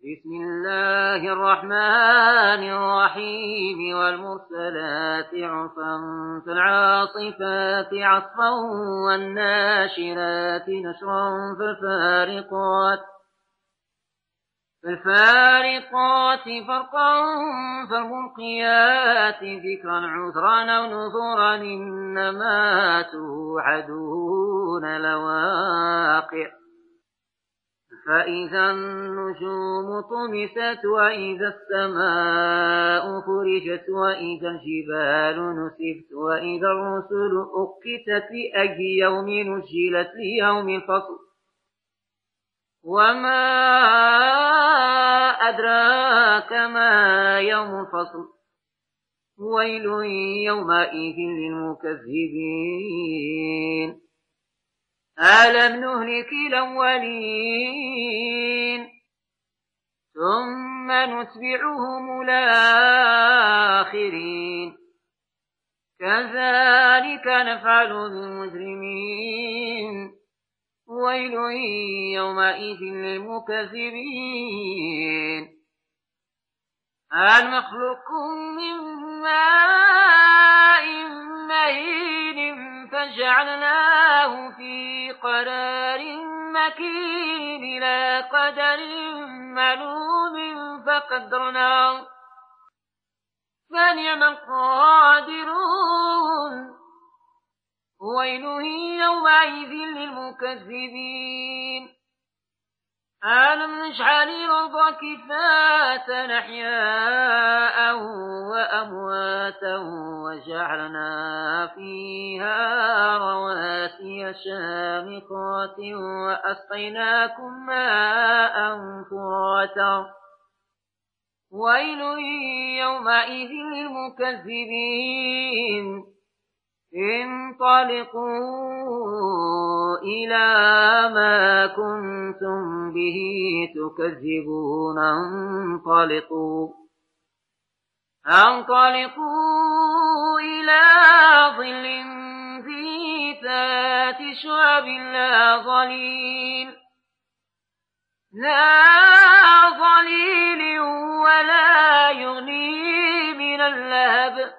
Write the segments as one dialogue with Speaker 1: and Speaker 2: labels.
Speaker 1: بسم الله الرحمن الرحيم والمرسلات عرفا فالعاصفات عصفا والناشرات نشرا فالفارقات فرقا فالملقيات ذكرا عذرا أو نذرا إنما توعدون لواقع فإذا النجوم طمست وإذا السماء فرجت وإذا الجبال نسفت وإذا الرسل أقتت لأي يوم نجلت ليوم الفصل وما أدراك ما يوم الفصل ويل يومئذ للمكذبين ألم نهلك الأولين ثم نتبعهم الآخرين كذلك نفعل بالمجرمين ويل يومئذ للمكذبين ألم نخلقكم من ماء مهين فجعلناه في قرار مكين إلى قدر معلوم فقدرناه فنعم القادرون ويل يومئذ للمكذبين ألم نجعل الأرض كفاة أحياء وأمواتا وجعلنا فيها رواسي شامخات وأسقيناكم ماء فراتا ويل يومئذ للمكذبين انطلقوا إلى ما كنتم به تكذبون انطلقوا إلى ظل ذي ذات شعب لا ظليل ولا يغني من اللهب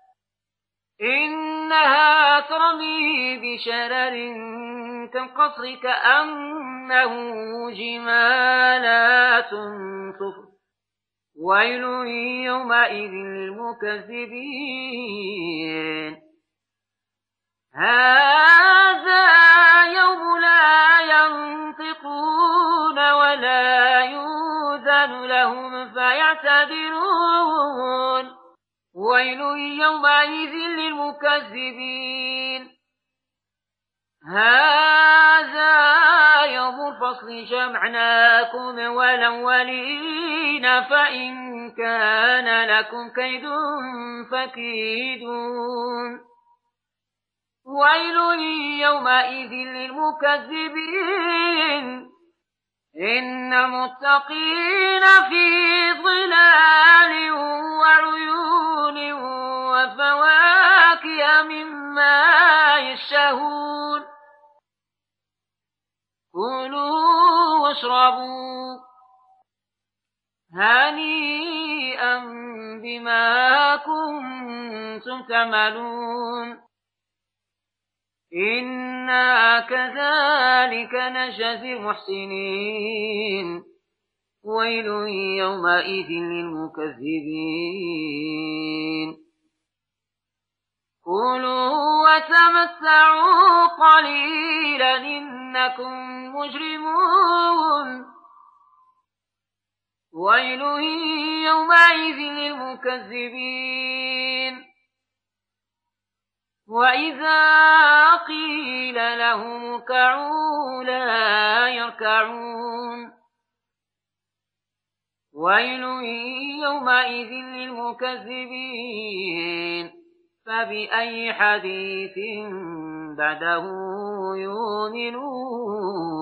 Speaker 1: إنها ترمي بشرر كالقصر كأنه جمالات صفر ويل يومئذ للمكذبين هذا يوم لا ينطقون ولا يؤذن لهم فيعتذرون ويل يومئذ للمكذبين هذا يوم الفصل جمعناكم والأولين فإن كان لكم كيد فكيدون ويل يومئذ للمكذبين إن المتقين في ظلال وعيون وفواكه مما يشتهون كلوا واشربوا هنيئا بما كنتم تعملون إنا كذلك نجزي المحسنين ويل يومئذ للمكذبين كلوا وتمتعوا قليلا إنكم مجرمون ويل يومئذ للمكذبين وإذا قيل لهم اركعوا لا يركعون ويل يومئذ للمكذبين فبأي حديث بعده يؤمنون